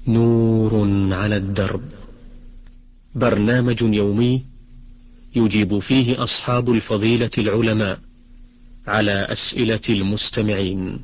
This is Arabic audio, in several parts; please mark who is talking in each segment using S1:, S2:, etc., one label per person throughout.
S1: نور على الدرب، برنامج يومي يجيب فيه أصحاب الفضيلة العلماء على أسئلة المستمعين.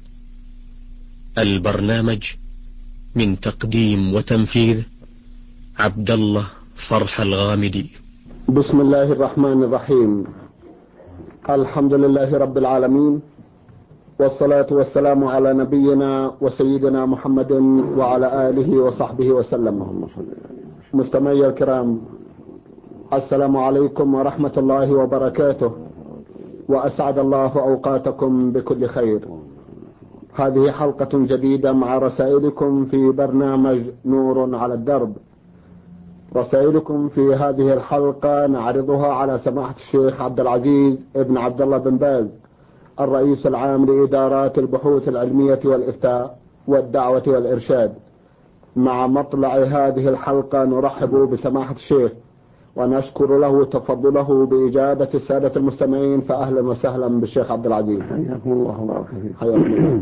S1: البرنامج من تقديم وتنفيذ عبد الله فرح الغامدي.
S2: بسم الله الرحمن الرحيم. الحمد لله رب العالمين، والصلاة والسلام على نبينا وسيدنا محمد وعلى آله وصحبه وسلم. مستمعي الكرام، السلام عليكم ورحمة الله وبركاته، وأسعد الله أوقاتكم بكل خير. هذه حلقة جديدة مع رسائلكم في برنامج نور على الدرب. رسائلكم في هذه الحلقة نعرضها على سماحة الشيخ عبد العزيز ابن عبد الله بن باز، الرئيس العام لإدارات البحوث العلمية والإفتاء والدعوة والإرشاد. مع مطلع هذه الحلقة نرحب بسماحة الشيخ ونشكر له تفضله بإجابة السادة المستمعين، فأهلا وسهلا بالشيخ عبد العزيز.
S3: حياكم الله وبارك فيك.
S2: حياكم الله.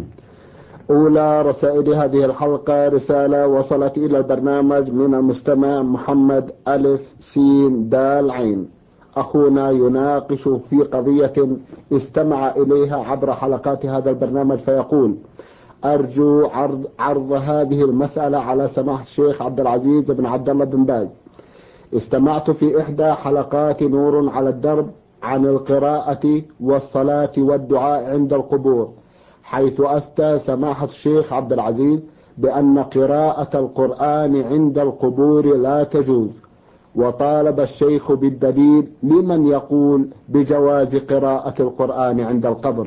S2: أولى رسائل هذه الحلقة رسالة وصلت إلى البرنامج من المستمع محمد ألف سين دال عين. أخونا يناقش في قضية استمع إليها عبر حلقات هذا البرنامج، فيقول: أرجو عرض هذه المسألة على سماحة الشيخ عبد العزيز بن عبد الله بن باز. استمعت في إحدى حلقات نور على الدرب عن القراءة والصلاة والدعاء عند القبور، حيث أفتى سماحة الشيخ عبد العزيز بأن قراءة القرآن عند القبور لا تجوز، وطالب الشيخ بالدليل لمن يقول بجواز قراءة القرآن عند القبر.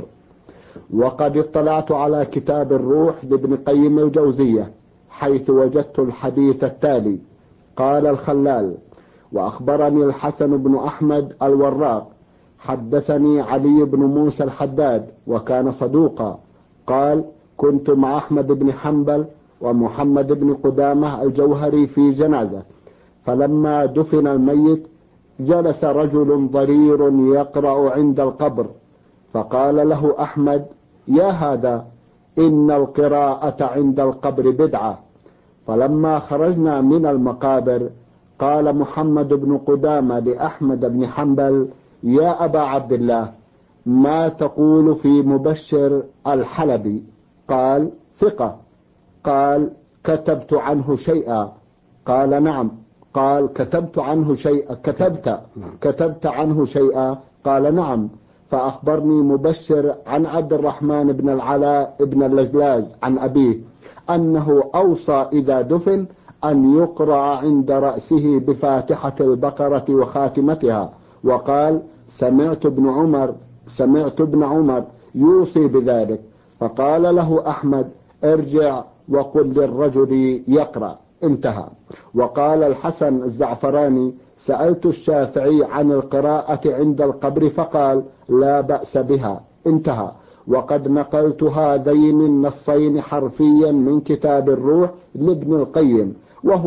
S2: وقد اطلعت على كتاب الروح لابن قيم الجوزية، حيث وجدت الحديث التالي: قال الخلال: وأخبرني الحسن بن أحمد الوراق حدثني علي بن موسى الحداد وكان صدوقا، قال: كنت مع أحمد بن حنبل ومحمد بن قدامة الجوهري في جنازة، فلما دفن الميت جلس رجل ضرير يقرأ عند القبر، فقال له أحمد: يا هذا، إن القراءة عند القبر بدعة. فلما خرجنا من المقابر قال محمد بن قدامة لأحمد بن حنبل: يا أبا عبد الله، ما تقول في مبشر الحلبي؟ قال: ثقة. قال: كتبت عنه شيئا؟ قال: نعم. قال: كتبت عنه شيئا؟ قال: نعم. فأخبرني مبشر عن عبد الرحمن بن العلاء بن اللجلاج عن أبيه أنه أوصى إذا دفن أن يقرأ عند رأسه بفاتحة البقرة وخاتمتها، وقال: سمعت ابن عمر يوصي بذلك. فقال له أحمد: ارجع وقل للرجل يقرأ. انتهى. وقال الحسن الزعفراني: سألت الشافعي عن القراءة عند القبر فقال: لا بأس بها. انتهى. وقد نقلت هذين النصين حرفيا من كتاب الروح لابن القيم،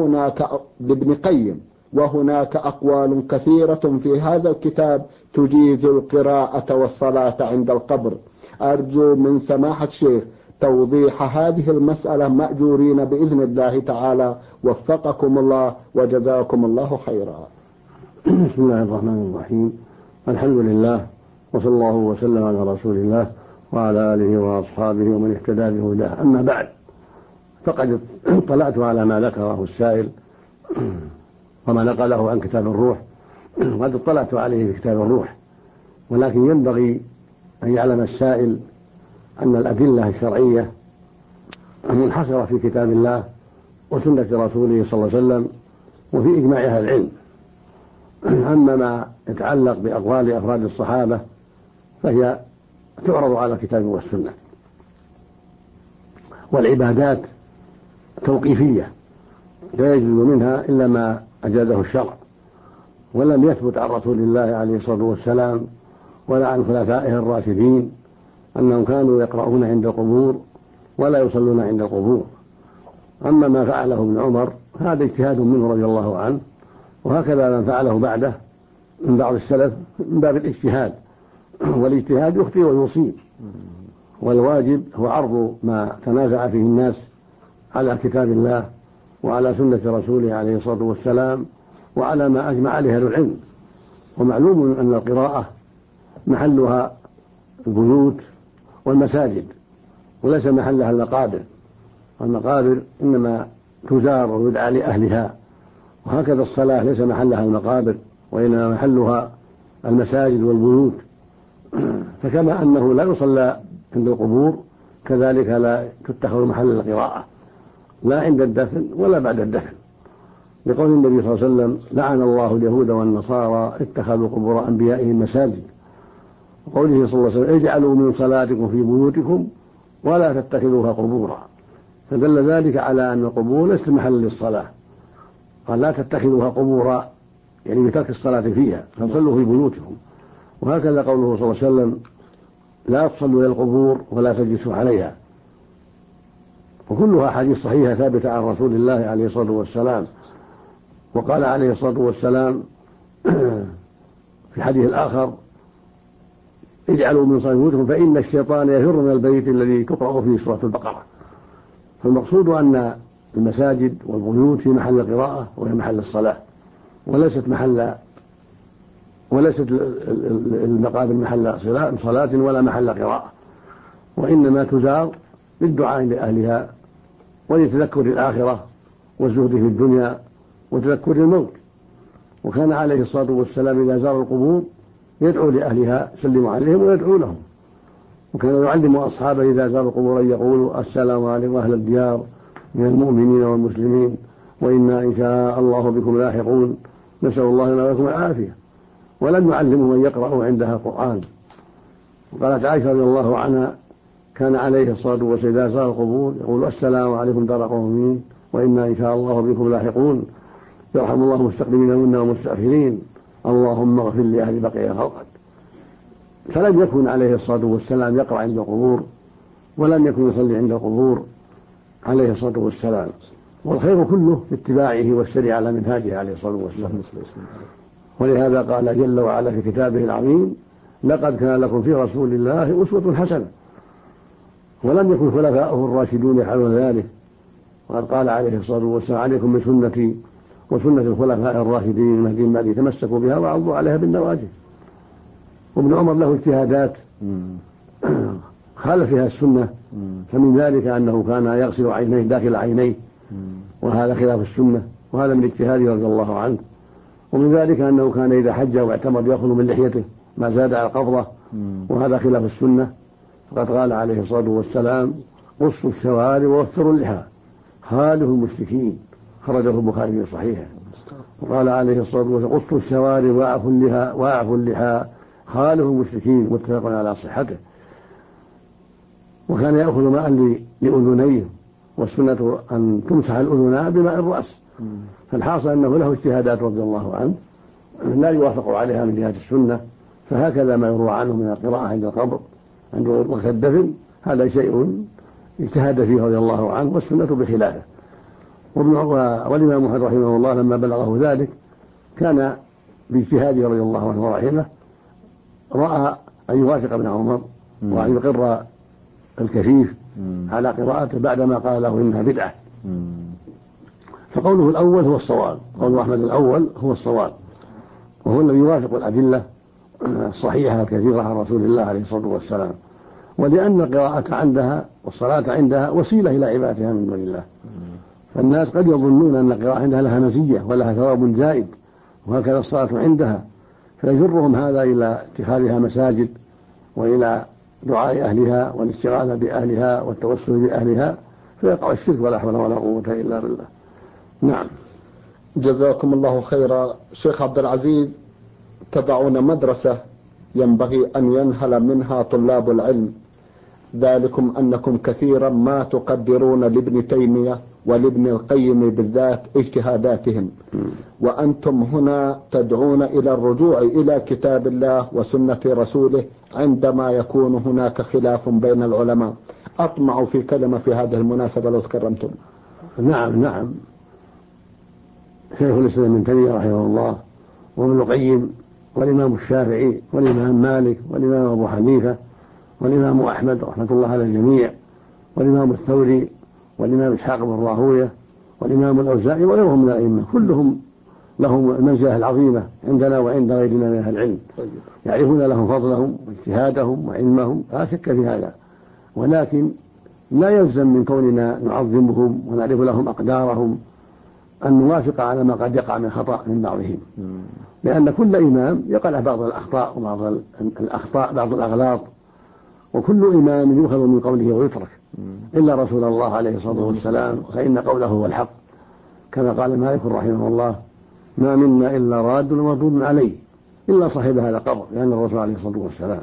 S2: وهناك أقوال كثيرة في هذا الكتاب تجيز القراءة والصلاة عند القبر. أرجو من سماحة الشيخ توضيح هذه المسألة مأجورين بإذن الله تعالى، وفقكم الله وجزاكم الله خيرا.
S3: بسم الله الرحمن الرحيم. الحمد لله، وصلى الله وسلم على رسول الله وعلى آله وأصحابه ومن اهتدى بهداه. أما بعد، فقد اطلعت على ما ذكره السائل وما نقله عن كتاب الروح، وقد اطلعت عليه في كتاب الروح، ولكن ينبغي أن يعلم السائل أن الأدلة الشرعية منحصرة في كتاب الله وسنة رسوله صلى الله عليه وسلم وفي إجماع أهل العلم. أما ما يتعلق بأقوال أفراد الصحابة فهي تعرض على الكتاب والسنة. والعبادات توقيفية لا يجوز منها إلا ما أجازه الشرع، ولم يثبت عن رسول الله عليه الصلاة والسلام ولا عن خلفائه الراشدين أنهم كانوا يقرؤون عند القبور ولا يصلون عند القبور. أما ما فعله ابن عمر هذا اجتهاد منه رضي الله عنه، وهكذا من فعله بعده من بعض السلف من باب الاجتهاد، والاجتهاد يخطئ ويصيب، والواجب هو عرض ما تنازع فيه الناس على كتاب الله وعلى سنة رسوله عليه الصلاة والسلام وعلى ما أجمع عليه أهل العلم. ومعلوم أن القراءة محلها البيوت والمساجد وليس محلها المقابر، والمقابر إنما تزار ويدعى لأهلها، وهكذا الصلاة ليس محلها المقابر وإنما محلها المساجد والبيوت. فكما أنه لا يصلى عند القبور كذلك لا تتخذ محل القراءة لا عند الدفن ولا بعد الدفن، لقول النبي صلى الله عليه وسلم: لعن الله اليهود والنصارى اتخذوا قبور أنبيائهم مساجد. وقوله صلى الله عليه وسلم: اجعلوا من صلاتكم في بيوتكم ولا تتخذوها قبورا، فدل ذلك على أن القبور ليست محل للصلاة، قال: لا تتخذوها قبورا يعني بترك الصلاة فيها، فصلوا في بيوتكم. وهكذا قوله صلى الله عليه وسلم: لا تصلوا إلى القبور ولا تجلسوا عليها. وكلها حديث صحيحة ثابتة عن رسول الله عليه الصلاة والسلام. وقال عليه الصلاة والسلام في حديث الآخر: اجعلوا من صلاتكم فإن الشيطان يفر من البيت الذي تقرأ فيه سورة البقرة. فالمقصود أن المساجد والبيوت في محل القراءة وهي محل الصلاة، وليست المقابر محل صلاة ولا محل قراءة، وإنما تزار للدعاء لأهلها ولتذكر الآخرة والزهد في الدنيا وتذكر الموت. وكان عليه الصلاة والسلام إذا زار القبور يدعو لأهلها، سلموا عليهم ويدعو لهم. وكان يعلم أصحابه إذا زاروا القبور أن يقولوا: السلام عليكم أهل الديار من المؤمنين والمسلمين وإنا إن شاء الله بكم لاحقون، نسأل الله لنا ولكم العافية. ولم يعلمهم أن يقرأوا عندها القرآن. وقالت عائشة رضي الله عنها: كان عليه الصلاة والسلام إذا زار القبور يقول: السلام عليكم دار قوم وإنا إن شاء الله بكم لاحقون، يرحم الله المستقدمين منا والمستأخرين، اللهم اغفر لأهل بقية خلقك. فلم يكن عليه الصلاة والسلام يقرأ عند القبور ولم يكن يصلي عند القبور عليه الصلاة والسلام، والخير كله في اتباعه والسير على منهاجه عليه الصلاة والسلام. ولهذا قال جل وعلا في كتابه العظيم: لقد كان لكم في رسول الله أسوة حسنة. ولم يكن خلفاؤه الراشدون يفعلون ذلك، وقد قال عليه الصلاة والسلام: عليكم بسنتي وسنة الخلفاء الراشدين المهديين بعدي تمسكوا بها وعضوا عليها بالنواجذ. وابن عمر له اجتهادات خالف فيها السنة، فمن ذلك أنه كان يغسل عينيه داخل عينيه، وهذا خلاف السنة، وهذا من اجتهاده رضي الله عنه. ومن ذلك أنه كان إذا حج واعتمر يأخذ من لحيته ما زاد على القبضة، وهذا خلاف السنة. فقد قال عليه الصلاة والسلام: قصوا الشوارب ووفروا اللحى خالفوا المشركين، خرجه البخاري في صحيحه. وقال عليه الصلاة والسلام: قصوا الشوارب واعفوا اللحى خالفوا المشركين، متفق على صحته. وكان يأخذ ماء لأذنيه، والسنة أن تمسح الأذنان بماء الرأس. فالحاصل أنه له اجتهادات رضي الله عنه لا يوافق عليها من جهة السنة. فهكذا ما يروى عنه من القراءة عند القبر عند وقت الدفن هذا شيء اجتهاد فيه رضي الله عنه، والسنة بخلافه. والإمام أحمد رحمه الله لما بلغه ذلك كان باجتهاده رضي الله عنه ورحمه رأى أن يوافق ابن عمر وأن يقر الكفيف على قراءته بعدما قال له إنها بدعة. فقوله الأول هو الصواب، قول أحمد الأول هو الصواب، وهو الذي يوافق الأدلة الصحيحة الكثيرة عن رسول الله عليه الصلاة والسلام. ولأن القراءة عندها والصلاة عندها وسيلة إلى عبادتها من دون الله، فالناس قد يظنون أن القراءة عندها لها مزية ولها ثواب زائد، وهكذا الصلاة عندها، فيجرهم هذا إلى اتخاذها مساجد وإلى دعاء أهلها والاستغاثة بأهلها والتوسل بأهلها، فيقع الشرك ولا حول ولا قوة إلا بالله. نعم.
S2: جزاكم الله خيرا. شيخ عبد العزيز، تضعون مدرسة ينبغي أن ينهل منها طلاب العلم، ذلكم أنكم كثيرا ما تقدرون لابن تيمية ولابن القيم بالذات اجتهاداتهم، وأنتم هنا تدعون إلى الرجوع إلى كتاب الله وسنة رسوله عندما يكون هناك خلاف بين العلماء. أطمع في كلمة في هذه المناسبة لو تكرمتم.
S3: نعم. شيخ الإسلام ابن تيمية رحمه الله وابن القيم والإمام الشافعي والإمام مالك والإمام أبو حنيفة والإمام أحمد رحمة الله على الجميع والإمام الثوري والإمام إسحاق بن راهوية والإمام الأوزاعي وغيرهم من الأئمة كلهم لهم المنزلة العظيمة عندنا وعند غيرنا من أهل العلم، يعرفون لهم فضلهم واجتهادهم وعلمهم لا شك في هذا، ولكن لا يلزم من كوننا نعظمهم ونعرف لهم أقدارهم أن نوافق على ما قد يقع من خطأ من بعضهم، لأن كل إمام يقع له بعض الأخطاء بعض الأغلاط، وكل إمام يؤخذ من قوله ويترك إلا رسول الله عليه الصلاة والسلام، فإن قوله هو الحق، كما قال مالك رحمه الله: ما منا إلا راد ومردود عليه إلا صاحب هذا القبر، لأن الرسول عليه الصلاة والسلام.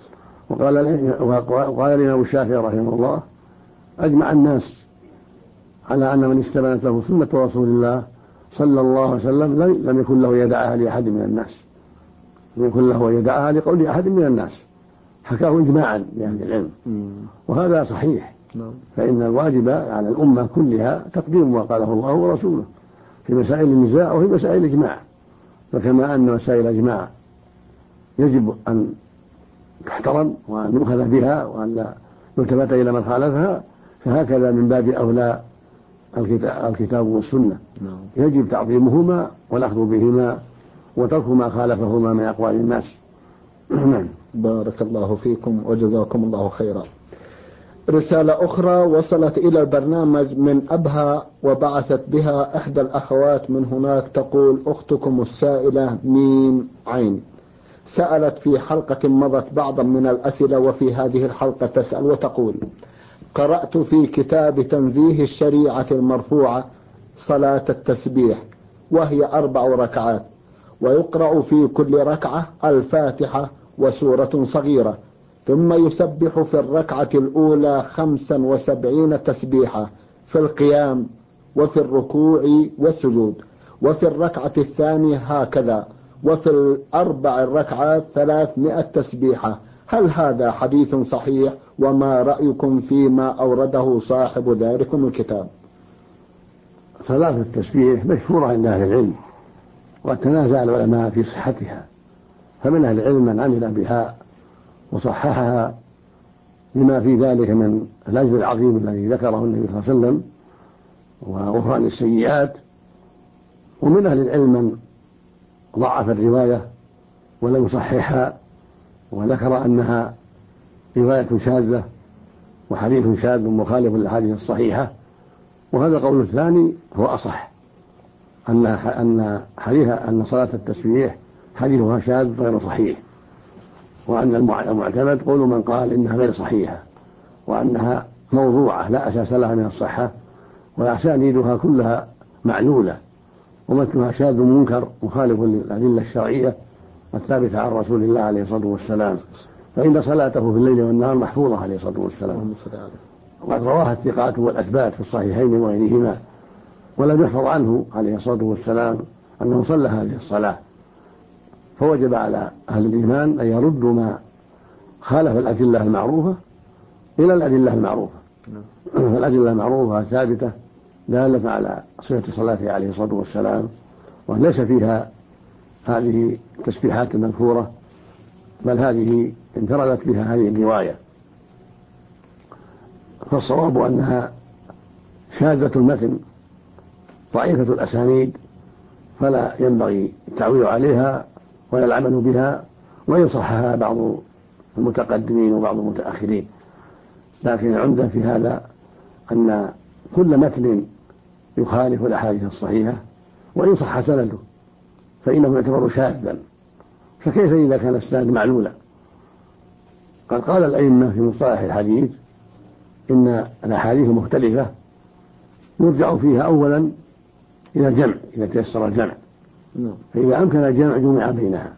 S3: وقال الإمام الشافعي رحمه الله: أجمع الناس على أن من استبانت له سنة رسول الله صلى الله عليه وسلم لم يكن له يدعها لأحد من الناس، لم يكن له يدعها لقول أحد من الناس، حكاه إجماعا لأهل العلم، وهذا صحيح. فإن الواجب على الأمة كلها تقديم ما قاله الله ورسوله في مسائل النزاع وفي مسائل الإجماع، فكما أن مسائل الإجماع يجب أن تحترم وأن يؤخذ بها وأن لا يلتفت إلى من خالفها، فهكذا من باب أولى الكتاب والسنة، يجب تعظيمهما والأخذ بهما وترك ما خالفهما من أقوال الناس.
S2: بارك الله فيكم وجزاكم الله خيرا. رسالة أخرى وصلت إلى البرنامج من أبها وبعثت بها إحدى الأخوات من هناك، تقول: أختكم السائلة ميم عين سألت في حلقة مضت بعضا من الأسئلة، وفي هذه الحلقة تسأل وتقول: قرأت في كتاب تنزيه الشريعة المرفوعة صلاة التسبيح، وهي 4 ركعات، ويقرأ في كل ركعة الفاتحة وسورة صغيرة، ثم يسبح في الركعة الأولى 75 تسبيحة في القيام وفي الركوع والسجود، وفي الركعة الثانية هكذا، وفي 4 ركعات 300 تسبيحة. هل هذا حديث صحيح؟ وما رأيكم فيما أورده صاحب ذلكم الكتاب؟
S3: صلاة التسبيح مشهورة عند أهل العلم، وتنازع العلماء في صحتها، فمن أهل العلم من عمل بها وصححها لما في ذلك من الأجر العظيم الذي ذكره النبي صلى الله عليه وسلم وغفران السيئات، ومن أهل العلم من ضعف الرواية ولم يصححها وذكر أنها رواية شاذة وحديث شاذ مخالف للأحاديث الصحيحة، وهذا القول الثاني هو أصح، أن صلاة التسبيح حديثها شاذ غير صحيح، وأن المعتمد قول من قال إنها غير صحيحة وأنها موضوعة لا أساس لها من الصحة، وأسانيدها كلها معلولة، ومتنها شاذ منكر مخالف للأدلة الشرعية الثابتة عن رسول الله عليه الصلاة والسلام، فإن صلاته في الليل والنهار محفوظة عليه الصلاة والسلام، وقد رواها الثقات والأثبات في الصحيحين وغيرهما، ولم يحفظ عنه عليه الصلاة والسلام أنه صلى هذه الصلاة، فوجب على أهل الإيمان أن يردوا ما خالف الأدلة المعروفة إلى الأدلة المعروفة. الأدلة المعروفة ثابتة دالة على صفة صلاته عليه الصلاة والسلام، وليس فيها هذه التسبيحات المذكورة، بل هذه انفردت بها هذه الرواية، فالصواب أنها شاذة المتن ضعيفة الأسانيد، فلا ينبغي التعويل عليها ولا العمل بها، وإن صحها بعض المتقدمين وبعض المتأخرين، لكن العمدة في هذا أن كل متن يخالف الأحاديث الصحيحة وإن صح سنده فإنه يعتبر شاذا، فكيف إذا كان السند معلولا؟ قد قال الأئمة في مصطلح الحديث إن الأحاديث المختلفة يرجع فيها أولا إلى الجمع إذا تيسر الجمع، فإذا أمكن الجمع جمع بينها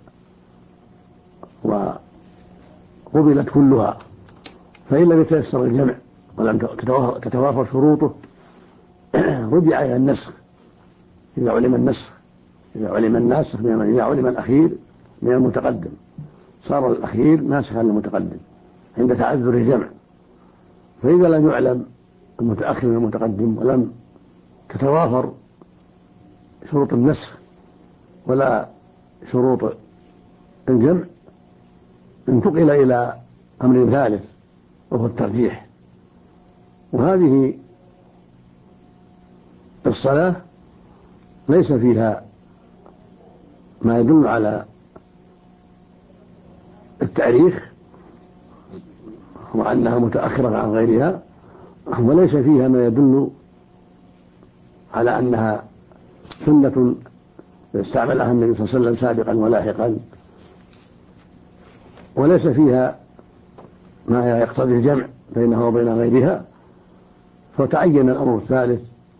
S3: وقبلت كلها، فإن لم يتيسر الجمع ولم تتوافر شروطه رجع إلى النسخ إذا علم النسخ، إذا علم الناسخ إذا علم الأخير من المتقدم صار الأخير ناسخا للمتقدم عند تعذر الجمع، فإذا لم يعلم المتأخر من المتقدم ولم تتوافر شروط النسخ ولا شروط الجمع انتقل إلى أمر ثالث وهو الترجيح، وهذه الصلاة ليس فيها ما يدل على التاريخ وأنها متأخرة عن غيرها، وليس فيها ما يدل على أنها سنة استعملها النبي صلى الله عليه وسلم سابقا ولاحقا، وليس فيها ما يقتضي الجمع بينها وبين غيرها، فتعين الأمر الثالث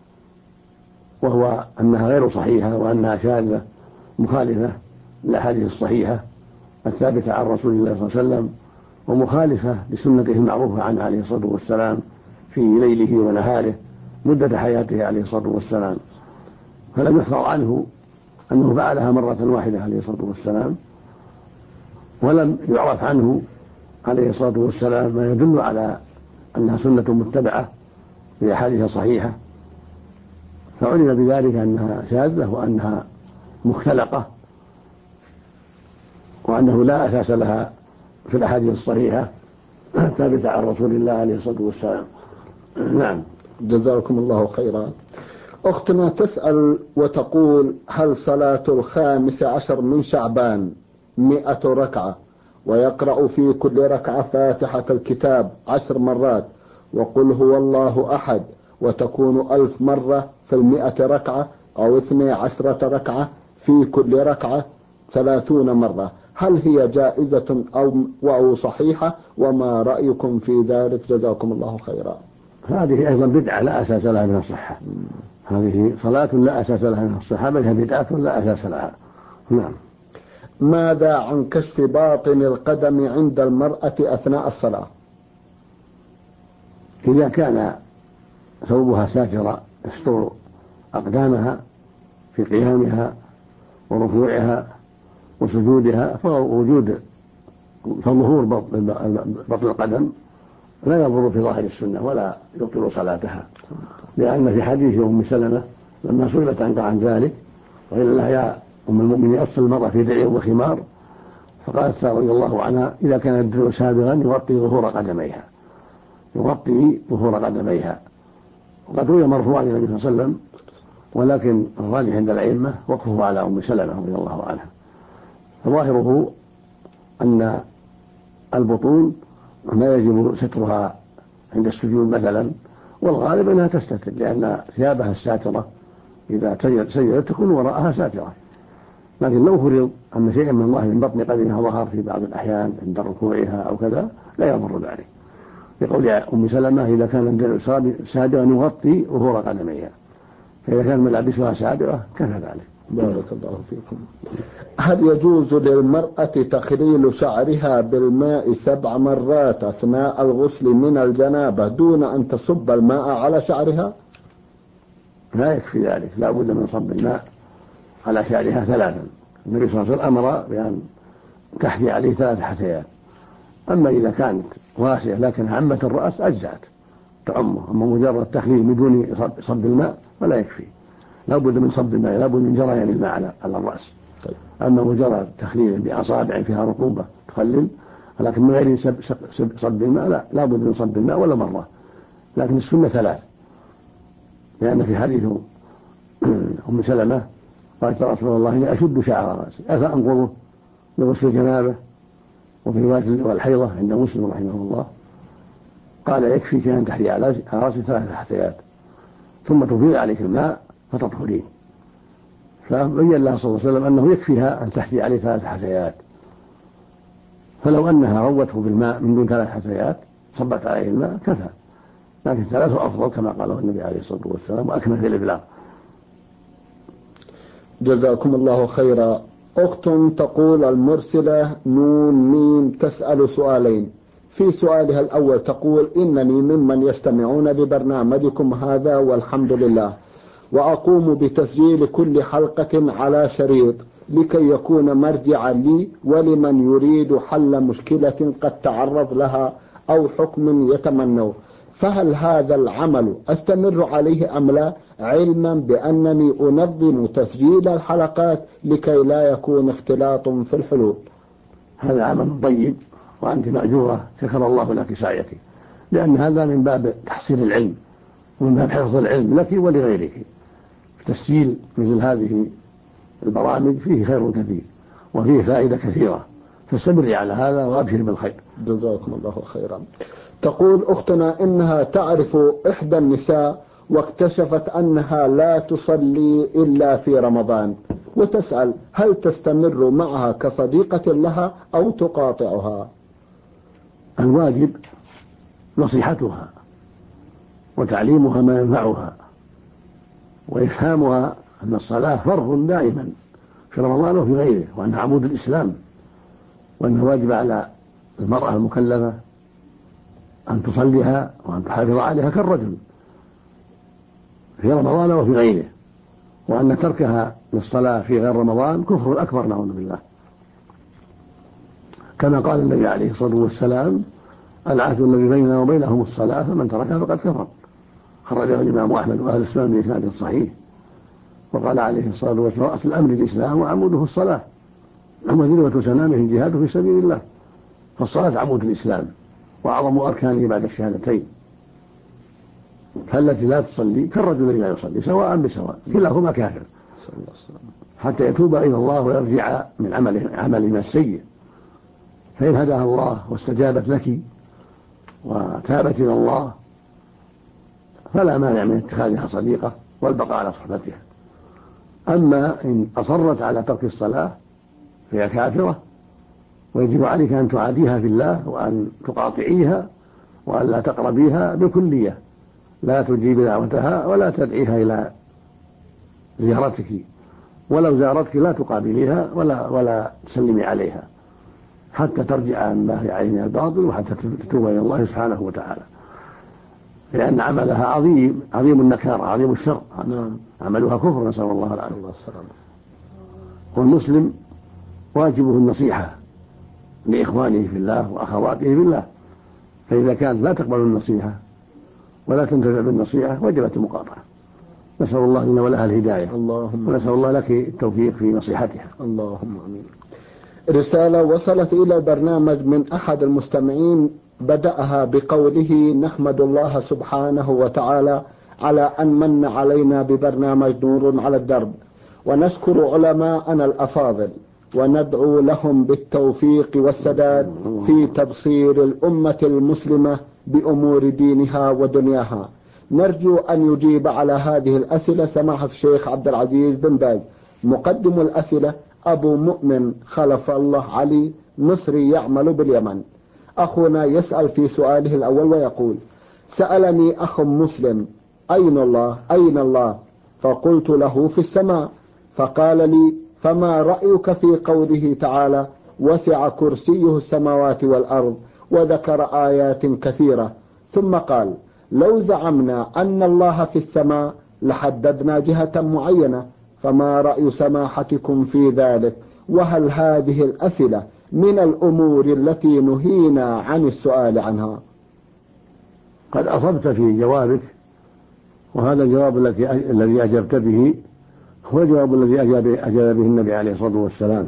S3: وهو أنها غير صحيحة وأنها شاذة مخالفة للأحاديث الصحيحة الثابتة عن رسول الله صلى الله عليه وسلم، ومخالفة لسنته المعروفة عنه عليه الصلاة والسلام في ليله ونهاره مدة حياته عليه الصلاة والسلام. فلم يحفظ عنه أنه فعلها مرة واحدة عليه الصلاة والسلام، ولم يعرف عنه عليه الصلاة والسلام ما يدل على أنها سنة متبعة بأحاديث صحيحة، فعلم بذلك أنها شاذة وأنها مختلقة وأنه لا أساس لها في الأحاديث الصحيحة ثابتة عن رسول الله عليه الصلاة والسلام. نعم.
S2: جزاكم الله خيرا. أختنا تسأل وتقول: هل صلاة 15 من شعبان 100 ركعة، ويقرأ في كل ركعة فاتحة الكتاب 10 مرات وقل هو الله أحد، وتكون 1000 مرة في 100 ركعة، أو 12 ركعة في كل ركعة 30 مرة، هل هي جائزة أو صحيحة؟ وما رأيكم في ذلك؟ جزاكم الله خيرا.
S3: هذه أيضا بدعة لا أساس لها من الصحة، هذه صلاة لا أساس لها من الصحة، بل هي بدعة لا أساس لها. نعم.
S2: ماذا عن كشف باطن القدم عند المرأة أثناء الصلاة؟
S3: إذا كان ثوبها ساترا يستر أقدامها في قيامها وركوعها وسجودها، فظهور بطن القدم لا يضر في ظاهر السنة ولا يبطل صلاتها، لأن في حديث أم سلمة لما سئلت عن ذلك وقيل لها يا أم المؤمنين أفصل المرأة في درع وخمار، فقالت رضي الله عنها: إذا كان الدرع سابغا يغطي ظهور قدميها. وقد روي مرفوعا إلى النبي صلى الله عليه وسلم، ولكن الراجح عند الأئمة وقفه على أم سلمة رضي الله عنها. فظاهره أن البطون ما يجب سترها عند السجود مثلا، والغالب أنها تستتر، لأن ثيابها الساترة إذا سجدت تكون وراءها ساترة. لكن لو فرض أن شيئا من الله من بطن قدمها ظهر في بعض الأحيان عند ركوعها أو كذا لا يضر ذلك، لقول أم سلمة: إذا كان الدرع سابغا يغطي ظهور قدميها، فإذا كان ملابسها سابغة كفى ذلك.
S2: بارك الله فيكم. هل يجوز للمرأة تخليل شعرها بالماء 7 مرات أثناء الغسل من الجنابة دون أن تصب الماء على شعرها؟
S3: لا يكفي ذلك، لا بد من صب الماء على شعرها 3. النبي صلى الله عليه وسلم أمر بأن تحثي عليه 3 حثيات. أما إذا كانت واسعة لكن عمت الرأس أجزأت تعمه، أما مجرد تخليل بدون صب الماء فلا يكفي، لا بد من صب الماء، لا بد من جريان الماء على الرأس. أما مجرد تخليل بأصابع فيها رطوبة تخلل لكن من غير صب الماء لا بد من صب الماء ولا مرة. لكن السنة 3، لأن في حديث أم سلمة قالت: يا رسول الله إني أشد شعر رأسي أفأنقضه لغسل الجنابة؟ وفي رواية والحيضة عند مسلم رحمه الله قال: يكفيك أن تحري على رأسك 3 حثيات ثم تفيض عليك الماء فتطهرين. فبين لها صلى الله عليه وسلم أنه يكفيها أن تحثي عليه 3 حثيات، فلو أنها روته بالماء من دون 3 حثيات صبت عليه الماء كفى، لكن 3 أفضل كما قاله النبي عليه الصلاة والسلام وأكمل في الإبلاغ.
S2: جزاكم الله خيرا. أخت تقول: المرسلة نون ميم تسأل سؤالين. في سؤالها الأول تقول: إنني ممن يستمعون لبرنامجكم هذا والحمد لله، وأقوم بتسجيل كل حلقة على شريط لكي يكون مرجعا لي ولمن يريد حل مشكلة قد تعرض لها أو حكم يتمنوه، فهل هذا العمل أستمر عليه أم لا، علما بأنني أنظم تسجيل الحلقات لكي لا يكون اختلاط في الحلول؟
S3: هذا عمل طيب وأنت مأجورة، شكر الله لك سعيك، لأن هذا من باب تحصيل العلم ومن باب حفظ العلم لك ولغيرك. تسجيل مثل هذه البرامج فيه خير كثير وفيه فائدة كثيرة، فاستمري على هذا وأبشر بالخير.
S2: جزاكم الله خيرا. تقول أختنا إنها تعرف إحدى النساء واكتشفت أنها لا تصلي إلا في رمضان، وتسأل هل تستمر معها كصديقة لها أو تقاطعها؟
S3: الواجب نصيحتها وتعليمها ما ينفعها وإفهامها أن الصلاة فرض دائما في رمضان وفي غيره، وأنها عمود الإسلام، وأنه واجب على المرأة المكلفة أن تصليها وأن تحافظ عليها كالرجل في رمضان وفي غيره، وأن تركها للصلاة في غير رمضان كفر أكبر نعوذ بالله، كما قال النبي عليه الصلاة والسلام: العهد الذي بيننا وبينهم الصلاة فمن تركها فقد كفر. خرجه الإمام أحمد وأهل السنن بإسناد صحيح. وقال عليه الصلاة والسلام: أصل الأمر الإسلام وعموده الصلاة، وذروة سنامه الجهاد في سبيل الله. فالصلاة عمود الإسلام وأعظم أركانه بعد الشهادتين، فالتي لا تصلي كالرجل الذي لا يصلي سواء بسواء، كلاهما كافر حتى يتوب إلى الله ويرجع من عمله السيء. فإن هداها الله واستجابت لك وتابت إلى الله فلا مانع من اتخاذها صديقة والبقاء على صحبتها. أما إن أصرت على ترك الصلاة فهي كافرة، ويجب عليك أن تعاديها في الله وأن تقاطعيها وأن لا تقربيها بالكلية، لا تجيب دعوتها ولا تدعيها إلى زيارتك، ولو زارتك لا تقابليها ولا تسلمي عليها حتى ترجع عن ما هي عليه من الباطل وحتى تتوب إلى الله سبحانه وتعالى، لأن عملها عظيم النكارة عظيم الشر، عملها كفر، نسأل الله العافية. والمسلم واجبه النصيحة لإخوانه في الله وأخواته في الله، فإذا كانت لا تقبل النصيحة ولا تنتفع بالنصيحة وجبت المقاطعة. نسأل الله لنا ولها الهداية، ونسأل الله لك التوفيق في نصيحتها.
S2: اللهم آمين. رسالة وصلت إلى البرنامج من أحد المستمعين، بدأها بقوله: نحمد الله سبحانه وتعالى على أن من علينا ببرنامج نور على الدرب، ونشكر علماءنا الأفاضل وندعو لهم بالتوفيق والسداد في تبصير الأمة المسلمة بأمور دينها ودنياها. نرجو أن يجيب على هذه الأسئلة سماحة الشيخ عبد العزيز بن باز. مقدم الأسئلة أبو مؤمن خلف الله علي، مصري يعمل باليمن. أخونا يسأل في سؤاله الأول ويقول: سألني أخ مسلم: أين الله؟ أين الله؟ فقلت له: في السماء. فقال لي: فما رأيك في قوله تعالى: وسع كرسيه السماوات والأرض، وذكر آيات كثيرة. ثم قال: لو زعمنا أن الله في السماء لحددنا جهة معينة، فما رأي سماحتكم في ذلك؟ وهل هذه الأسئلة من الأمور التي نهينا عن السؤال عنها؟
S3: قد أصبت في جوابك، وهذا الجواب الذي أجبت به هو الجواب الذي أجاب به النبي عليه الصلاة والسلام.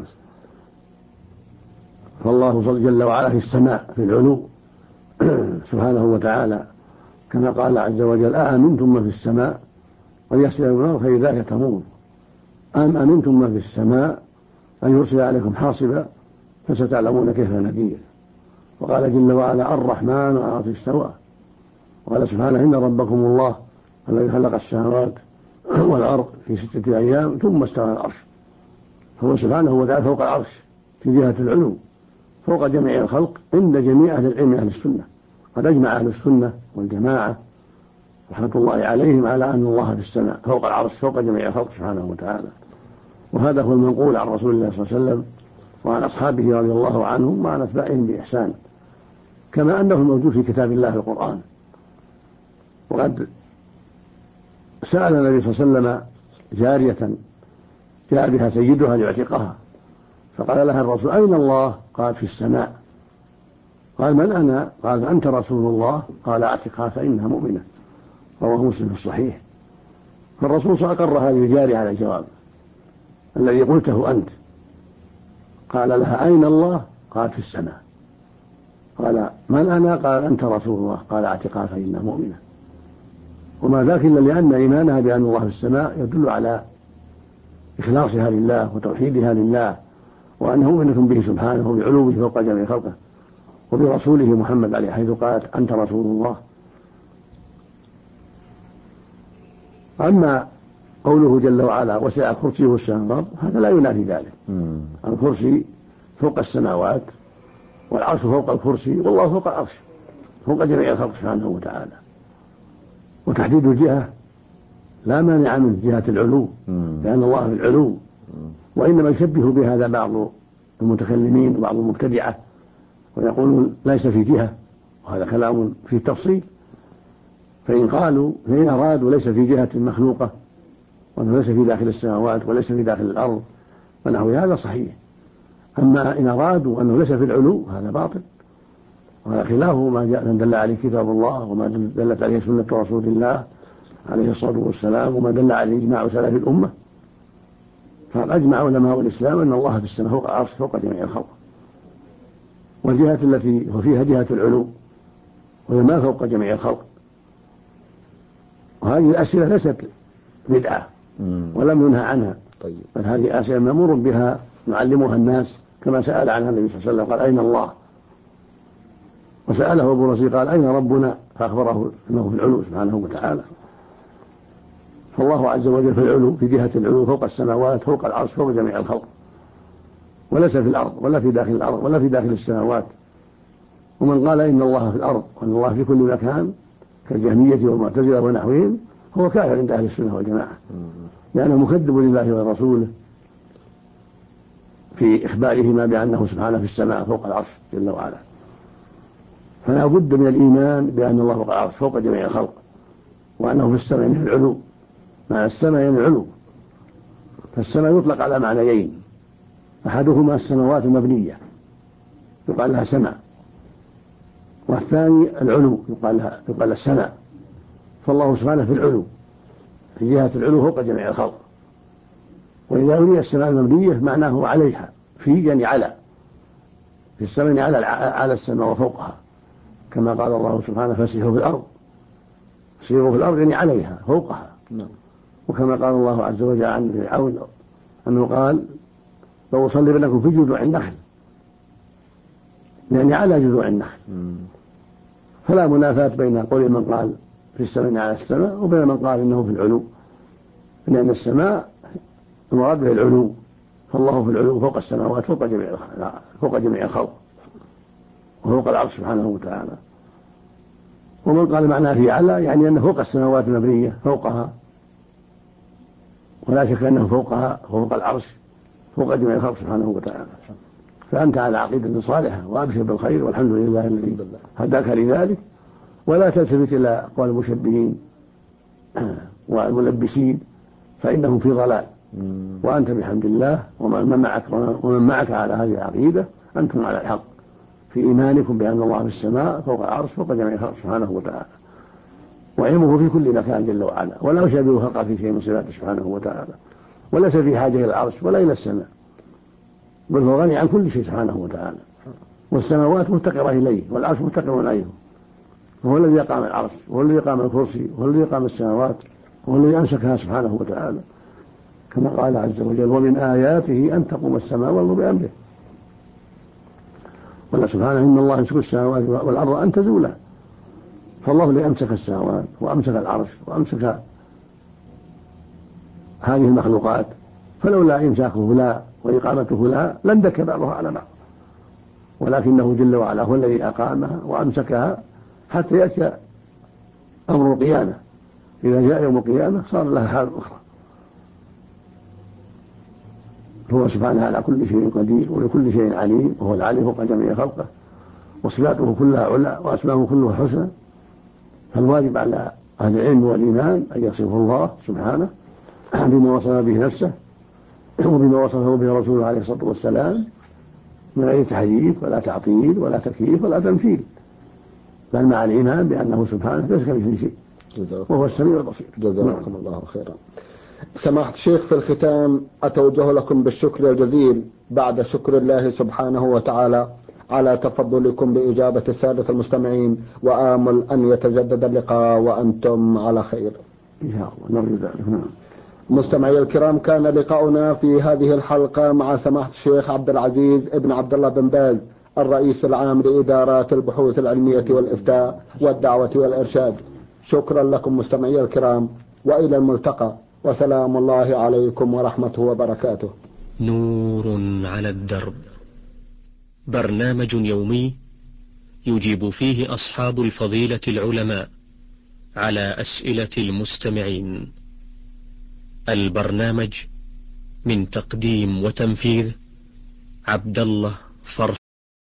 S3: فالله جل وعلا في السماء في العلو سبحانه وتعالى، كما قال عز وجل: أأمنتم من في السماء أن يسأل النار فإذا هي تمور، أم أمنتم من في السماء أن يرسل عليكم حاصبا فستعلمون كيف نذير. وقال جل وعلا: الرحمن على العرش استوى. وقال سبحانه: إن ربكم الله الذي خلق السماوات والأرض في 6 أيام ثم استوى على العرش. فهو سبحانه وتعالى فوق العرش في جهة العلو فوق جميع الخلق عند جميع أهل العلم أهل السنة. قد أجمع أهل السنة والجماعة رحمة الله عليهم على أن الله في السماء فوق العرش فوق جميع الخلق سبحانه وتعالى. وهذا هو المنقول عن رسول الله صلى الله عليه وسلم وعن أصحابه رضي الله عنهم وعن أتباعهم بإحسان، كما أنه موجود في كتاب الله القرآن. وقد سأل النبي صلى الله عليه وسلم جارية جاء بها سيدها ليعتقها، فقال لها الرسول: أين الله؟ قالت: في السماء. قال: من أنا؟ قال: أنت رسول الله. قال: اعتقها فإنها مؤمنة. رواه مسلم في الصحيح. فالرسول صلى الله عليه وسلم أقر هذه الجارية على الجواب الذي قلته أنت. قال لها: أين الله؟ قالت: في السماء. قال: من أنا؟ قال: أنت رسول الله. قال: اعتقها فإنها مؤمنة. وما ذاك إلا لأن إيمانها بأن الله في السماء يدل على إخلاصها لله وتوحيدها لله، وأنه مؤمنة به سبحانه بعلوه فوق جميع خلقه، وبرسوله محمد عليه حيث قالت أنت رسول الله. أما قوله جل وعلا وسع كرسيه السماوات هذا لا ينافي ذلك. الكرسي فوق السماوات والعرش فوق الكرسي والله فوق العرش فوق جميع الخلق سبحانه وتعالى. وتحديد الجهة لا مانع من جهة العلو لأن الله في العلو، وإنما يشبه بهذا بعض المتكلمين وبعض المبتدعة ويقولون ليس في جهة، وهذا كلام فيه تفصيل. فإن أرادوا ليس في جهة مخلوقة وأنه ليس في داخل السماوات وليس في داخل الأرض فنحو هذا صحيح. أما إن أرادوا أنه ليس في العلو هذا باطل، وهذا خلافه ما دل عليه كتاب الله وما دلت عليه سنة رسول الله عليه الصلاة والسلام وما دل عليه إجماع سلف الأمة. فأجمع علماء الإسلام أن الله في السماء فوق العرش فوق جميع الخلق، والجهة التي هو فيها جهة العلو وهي ما فوق جميع الخلق. وهذه الأسئلة ليست بدعة ولم ينهى عنها، بل هذه أسئلة مأمور بها نعلمها الناس، كما سأل عنها النبي صلى الله عليه وسلم قال أين الله، وسأله أبو رزي قال أين ربنا فأخبره أنه في العلو سبحانه وتعالى. فالله عز وجل في العلو في جهة العلو فوق السماوات فوق العرش فوق جميع الخلق، وليس في الأرض ولا في داخل الأرض ولا في داخل السماوات. ومن قال إن الله في الأرض وأن الله في كل مكان كالجهمية والمعتزلة ونحوهم هو كافر عند أهل السنة والجماعة، لأنه مكذب لله ورسوله في إخبارهما بأنه سبحانه في السماء فوق العرش جل وعلا. فلا بد من الإيمان بأن الله فوق العرش فوق جميع الخلق، وأنه في السماء يعني في العلو. مع السماء يعني العلو، فالسماء يطلق على معنيين، أحدهما السماوات المبنية يقال لها سماء، والثاني العلو يقال السماء. فالله سبحانه في العلو في جهة العلو فوق جميع الخلق. وإذا أريد السماء المبنية معناه عليها، في يعني على، في السماء يعني على السماء وفوقها، كما قال الله سبحانه فسيحوا في الأرض. سيحوا في الأرض يعني عليها فوقها. وكما قال الله عز وجل عن فرعون أنه قال لأصلبنكم في جذوع النخل، يعني على جذوع النخل. فلا منافاة بين قول من قال في السماء على السماء وبين من قال إنه في العلو، لأن السماء المراد به العلو، فالله في العلو فوق السماوات فوق جميع الخلق وفوق العرش سبحانه وتعالى. ومن قال معناه في على يعني أنه فوق السماوات المبنية فوقها، ولا شك أنه فوقها وفوق العرش فوق جميع الخلق سبحانه وتعالى. فأنت على عقيدة صالحة وأبشر بالخير، والحمد لله الذي هداك لذلك. ولا تلتفت إلى أقوال المشبهين والملبسين فإنهم في ضلال، وأنت بحمد الله ومن معك على هذه العقيدة أنتم على الحق في إيمانكم بأن الله في السماء فوق العرش فوق جميع الخلق سبحانه وتعالى، وعلمه في كل مكان جل وعلا، ولا يشابه خلقه في شيء من صفاته سبحانه وتعالى، وليس في حاجة إلى العرش ولا إلى السماء، بل هو غني عن كل شيء سبحانه وتعالى. والسماوات مفتقرة إليه والعرش مفتقر إليه، وهو الذي يقام العرش وهو الذي يقام الكرسي وهو الذي يقام السماوات وهو الذي أمسكها سبحانه وتعالى، كما قال عز وجل ومن آياته أن تقوم السماء والأرض بأمره. ولا سبحانه إن الله يمسك السماوات والأرض أن تزولا. فالله الذي أمسك السماوات وأمسك العرش وأمسك هذه المخلوقات، فلولا إمساكه لا وإقامته لا لاندك بعضها على بعض، ولكنه جل وعلا هو الذي أقامها وأمسكها حتى يأتي أمر القيامة. إذا جاء يوم القيامة صار لها حال أخرى. هو سبحانه على كل شيء قدير ولكل شيء عليم، وهو العلي فوق جميع خلقه، وصفاته كلها علا وأسماءه كلها حسنى. فالواجب على أهل العلم والإيمان أن يصفوا الله سبحانه بما وصف به نفسه وبما وصفه به رسوله عليه الصلاة والسلام، من غير تحريف ولا تعطيل ولا تكييف ولا تمثيل، بل مع الإيمان بأنه سبحانه ليس كمثله شيء وهو السميع البصير.
S2: جزاكم الله خيرا. سماحة الشيخ، في الختام أتوجه لكم بالشكر الجزيل بعد شكر الله سبحانه وتعالى على تفضلكم بإجابة السادة المستمعين، وآمل أن يتجدد اللقاء وأنتم على خير
S3: إن شاء الله. نرجو ذلك.
S2: مستمعي الكرام، كان لقاؤنا في هذه الحلقة مع سماحة الشيخ عبد العزيز ابن عبد الله بن باز، الرئيس العام لإدارات البحوث العلمية والإفتاء والدعوة والإرشاد. شكرا لكم مستمعي الكرام، وإلى الملتقى، وسلام الله عليكم ورحمته وبركاته.
S1: نور على الدرب، برنامج يومي يجيب فيه أصحاب الفضيلة العلماء على أسئلة المستمعين. البرنامج من تقديم وتنفيذ عبد الله فرح